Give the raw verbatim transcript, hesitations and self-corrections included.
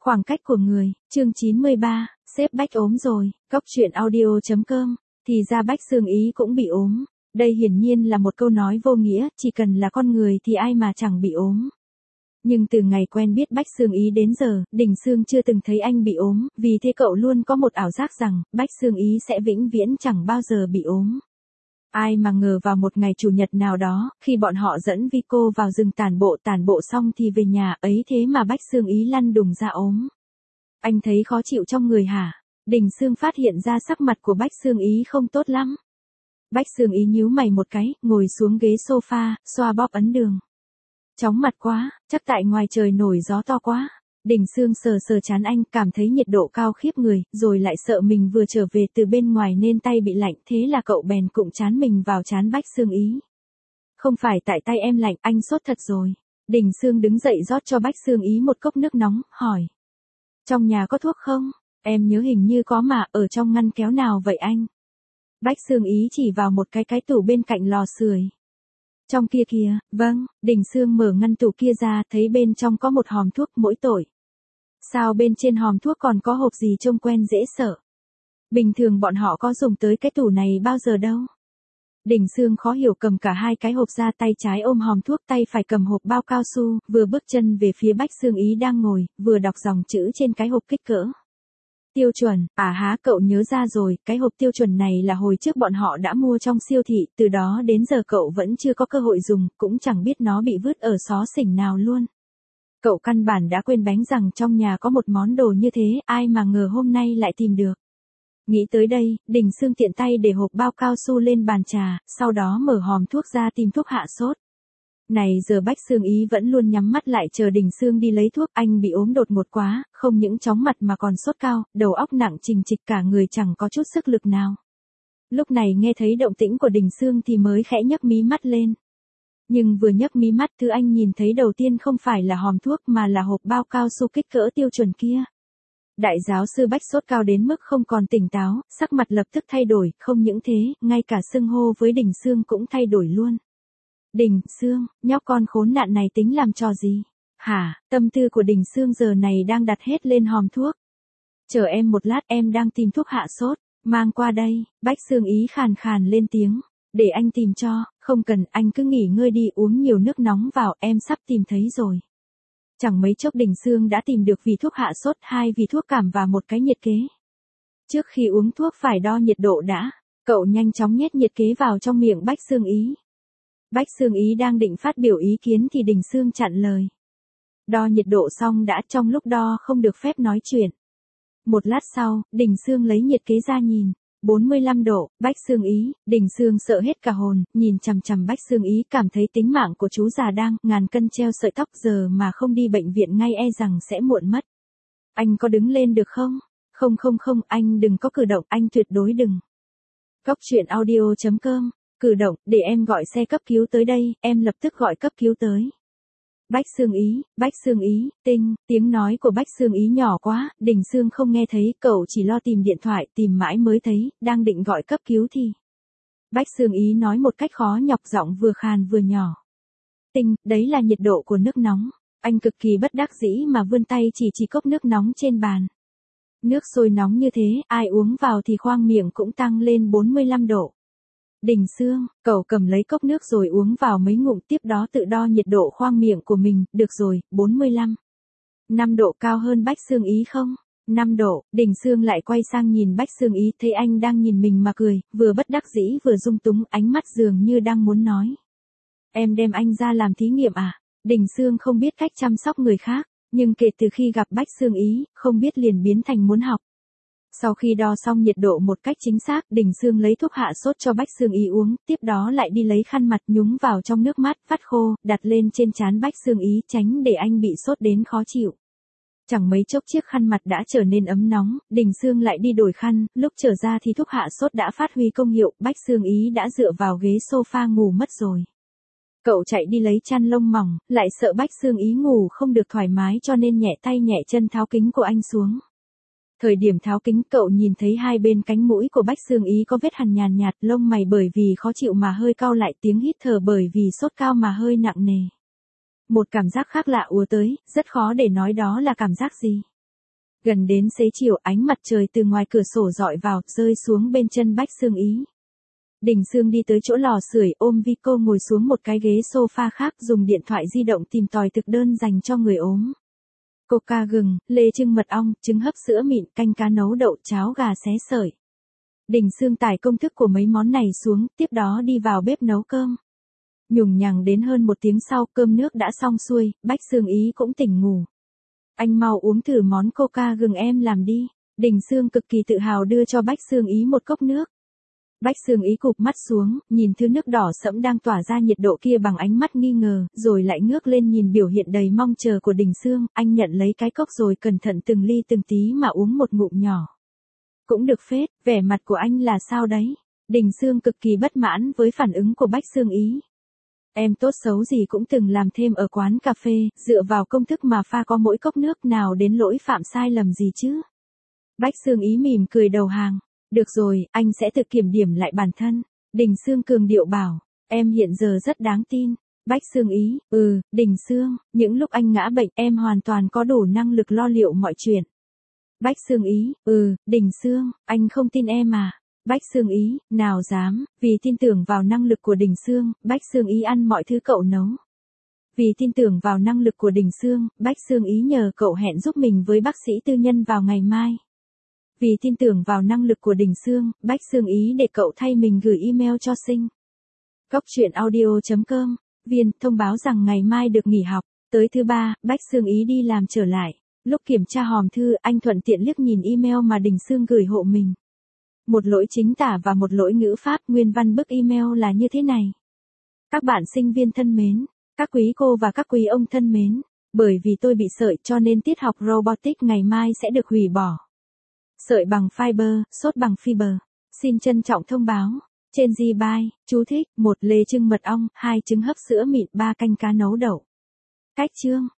Khoảng cách của người, chương chín mươi ba, sếp Bách ốm rồi, cóc truyện audio.com, thì ra Bách Sương Ý cũng bị ốm. Đây hiển nhiên là một câu nói vô nghĩa, chỉ cần là con người thì ai mà chẳng bị ốm. Nhưng từ ngày quen biết Bách Sương Ý đến giờ, Đình Sương chưa từng thấy anh bị ốm, vì thế cậu luôn có một ảo giác rằng, Bách Sương Ý sẽ vĩnh viễn chẳng bao giờ bị ốm. Ai mà ngờ vào một ngày chủ nhật nào đó, khi bọn họ dẫn Vico vào rừng tản bộ tản bộ xong thì về nhà, ấy thế mà Bách Sương Ý lăn đùng ra ốm. Anh thấy khó chịu trong người hả? Đình Sương phát hiện ra sắc mặt của Bách Sương Ý không tốt lắm. Bách Sương Ý nhíu mày một cái, ngồi xuống ghế sofa, xoa bóp ấn đường. Chóng mặt quá, chắc tại ngoài trời nổi gió to quá. Đình Sương sờ sờ trán anh, cảm thấy nhiệt độ cao khiếp người, rồi lại sợ mình vừa trở về từ bên ngoài nên tay bị lạnh, thế là cậu bèn cụng trán mình vào trán Bách Sương Ý. Không phải tại tay em lạnh, anh sốt thật rồi. Đình Sương đứng dậy rót cho Bách Sương Ý một cốc nước nóng, hỏi. Trong nhà có thuốc không? Em nhớ hình như có mà, ở trong ngăn kéo nào vậy anh? Bách Sương Ý chỉ vào một cái cái tủ bên cạnh lò sưởi. Trong kia kìa, vâng, Đình Sương mở ngăn tủ kia ra, thấy bên trong có một hòm thuốc mỗi tội. Sao bên trên hòm thuốc còn có hộp gì trông quen dễ sợ? Bình thường bọn họ có dùng tới cái tủ này bao giờ đâu? Đình Sương khó hiểu cầm cả hai cái hộp ra, tay trái ôm hòm thuốc, tay phải cầm hộp bao cao su, vừa bước chân về phía Bách Sương Ý đang ngồi, vừa đọc dòng chữ trên cái hộp kích cỡ. Tiêu chuẩn, à há cậu nhớ ra rồi, cái hộp tiêu chuẩn này là hồi trước bọn họ đã mua trong siêu thị, từ đó đến giờ cậu vẫn chưa có cơ hội dùng, cũng chẳng biết nó bị vứt ở xó xỉnh nào luôn. Cậu căn bản đã quên bén rằng trong nhà có một món đồ như thế, ai mà ngờ hôm nay lại tìm được. Nghĩ tới đây, Đình Sương tiện tay để hộp bao cao su lên bàn trà, sau đó mở hòm thuốc ra tìm thuốc hạ sốt. Này giờ Bách Sương Ý vẫn luôn nhắm mắt lại chờ Đình Sương đi lấy thuốc, anh bị ốm đột ngột quá, không những chóng mặt mà còn sốt cao, đầu óc nặng trình trịch, cả người chẳng có chút sức lực nào. Lúc này nghe thấy động tĩnh của Đình Sương thì mới khẽ nhấc mí mắt lên. Nhưng vừa nhấc mí mắt, thứ anh nhìn thấy đầu tiên không phải là hòm thuốc mà là hộp bao cao su kích cỡ tiêu chuẩn kia. Đại giáo sư Bách sốt cao đến mức không còn tỉnh táo, sắc mặt lập tức thay đổi, không những thế, ngay cả xưng hô với Đình Sương cũng thay đổi luôn. Đình Sương, nhóc con khốn nạn này tính làm trò gì? Hả, tâm tư của Đình Sương giờ này đang đặt hết lên hòm thuốc. Chờ em một lát, em đang tìm thuốc hạ sốt, mang qua đây. Bách Sương Ý khàn khàn lên tiếng. Để anh tìm cho, không cần, anh cứ nghỉ ngơi đi, uống nhiều nước nóng vào, em sắp tìm thấy rồi. Chẳng mấy chốc Đình Sương đã tìm được vì thuốc hạ sốt, hai vì thuốc cảm và một cái nhiệt kế. Trước khi uống thuốc phải đo nhiệt độ đã, cậu nhanh chóng nhét nhiệt kế vào trong miệng Bách Sương Ý. Bách Sương Ý đang định phát biểu ý kiến thì Đình Sương chặn lời. Đo nhiệt độ xong đã, trong lúc đo không được phép nói chuyện. Một lát sau, Đình Sương lấy nhiệt kế ra nhìn. bốn mươi lăm độ, Bách Sương Ý, Đình Sương sợ hết cả hồn, nhìn chằm chằm Bách Sương Ý, cảm thấy tính mạng của chú già đang ngàn cân treo sợi tóc, giờ mà không đi bệnh viện ngay e rằng sẽ muộn mất. Anh có đứng lên được không? Không không không, anh đừng có cử động, anh tuyệt đối đừng. Cóc truyện audio.com, cử động, để em gọi xe cấp cứu tới đây, em lập tức gọi cấp cứu tới. Bách Sương Ý, Bách Sương Ý, tinh, tiếng nói của Bách Sương Ý nhỏ quá, Đình Sương không nghe thấy, cậu chỉ lo tìm điện thoại, tìm mãi mới thấy, đang định gọi cấp cứu thì. Bách Sương Ý nói một cách khó nhọc, giọng vừa khàn vừa nhỏ. Tinh, đấy là nhiệt độ của nước nóng. Anh cực kỳ bất đắc dĩ mà vươn tay chỉ chỉ cốc nước nóng trên bàn. Nước sôi nóng như thế, ai uống vào thì khoang miệng cũng tăng lên bốn mươi lăm độ. Đình Sương, cậu cầm lấy cốc nước rồi uống vào mấy ngụm, tiếp đó tự đo nhiệt độ khoang miệng của mình, được rồi, bốn mươi lăm. năm độ cao hơn Bách Sương Ý không? năm độ, Đình Sương lại quay sang nhìn Bách Sương Ý, thấy anh đang nhìn mình mà cười, vừa bất đắc dĩ vừa dung túng, ánh mắt dường như đang muốn nói. Em đem anh ra làm thí nghiệm à? Đình Sương không biết cách chăm sóc người khác, nhưng kể từ khi gặp Bách Sương Ý, không biết liền biến thành muốn học. Sau khi đo xong nhiệt độ một cách chính xác, Đình Sương lấy thuốc hạ sốt cho Bách Sương Ý uống, tiếp đó lại đi lấy khăn mặt nhúng vào trong nước mát, vắt khô, đặt lên trên trán Bách Sương Ý, tránh để anh bị sốt đến khó chịu. Chẳng mấy chốc chiếc khăn mặt đã trở nên ấm nóng, Đình Sương lại đi đổi khăn, lúc trở ra thì thuốc hạ sốt đã phát huy công hiệu, Bách Sương Ý đã dựa vào ghế sofa ngủ mất rồi. Cậu chạy đi lấy chăn lông mỏng, lại sợ Bách Sương Ý ngủ không được thoải mái cho nên nhẹ tay nhẹ chân tháo kính của anh xuống. Thời điểm tháo kính, cậu nhìn thấy hai bên cánh mũi của Bách Sương Ý có vết hằn nhàn nhạt, lông mày bởi vì khó chịu mà hơi cau lại, tiếng hít thở bởi vì sốt cao mà hơi nặng nề. Một cảm giác khác lạ ùa tới, rất khó để nói đó là cảm giác gì. Gần đến xế chiều, ánh mặt trời từ ngoài cửa sổ dọi vào, rơi xuống bên chân Bách Xương Ý. Đình Sương đi tới chỗ lò sưởi, ôm Vico ngồi xuống một cái ghế sofa khác, dùng điện thoại di động tìm tòi thực đơn dành cho người ốm. Coca gừng, lê trưng mật ong, trứng hấp sữa mịn, canh cá nấu đậu, cháo gà xé sợi. Đình Sương tải công thức của mấy món này xuống, tiếp đó đi vào bếp nấu cơm. Nhùng nhằng đến hơn một tiếng sau, cơm nước đã xong xuôi, Bách Xương Ý cũng tỉnh ngủ. Anh mau uống thử món coca gừng em làm đi. Đình Sương cực kỳ tự hào đưa cho Bách Xương Ý một cốc nước. Bách Xương Ý cụp mắt xuống, nhìn thứ nước đỏ sẫm đang tỏa ra nhiệt độ kia bằng ánh mắt nghi ngờ, rồi lại ngước lên nhìn biểu hiện đầy mong chờ của Đình Sương. Anh nhận lấy cái cốc rồi cẩn thận từng ly từng tí mà uống một ngụm nhỏ. Cũng được phết, vẻ mặt của anh là sao đấy? Đình Sương cực kỳ bất mãn với phản ứng của Bách Xương Ý. Em tốt xấu gì cũng từng làm thêm ở quán cà phê, dựa vào công thức mà pha có mỗi cốc nước, nào đến lỗi phạm sai lầm gì chứ? Bách Xương Ý mỉm cười đầu hàng. Được rồi, anh sẽ tự kiểm điểm lại bản thân. Đình Sương cường điệu bảo, em hiện giờ rất đáng tin. Bách Xương Ý, ừ, Đình Sương, những lúc anh ngã bệnh em hoàn toàn có đủ năng lực lo liệu mọi chuyện. Bách Xương Ý, ừ, Đình Sương, anh không tin em à? Bách Xương Ý, nào dám, vì tin tưởng vào năng lực của Đình Sương, Bách Xương Ý ăn mọi thứ cậu nấu. Vì tin tưởng vào năng lực của Đình Sương, Bách Xương Ý nhờ cậu hẹn giúp mình với bác sĩ tư nhân vào ngày mai. Vì tin tưởng vào năng lực của Đình Sương, Bách Xương Ý để cậu thay mình gửi email cho Sinh. Góc truyện audio chấm com, Viên thông báo rằng ngày mai được nghỉ học. Tới thứ ba, Bách Xương Ý đi làm trở lại. Lúc kiểm tra hòm thư, anh thuận tiện liếc nhìn email mà Đình Sương gửi hộ mình. Một lỗi chính tả và một lỗi ngữ pháp. Nguyên văn bức email là như thế này. Các bạn sinh viên thân mến, các quý cô và các quý ông thân mến, bởi vì tôi bị sởi cho nên tiết học robotics ngày mai sẽ được hủy bỏ. Sợi bằng fiber, sốt bằng fiber. Xin trân trọng thông báo. Trên Gbuy, chú thích, một lê trưng mật ong, hai trứng hấp sữa mịn, ba canh cá nấu đậu. Cách chương.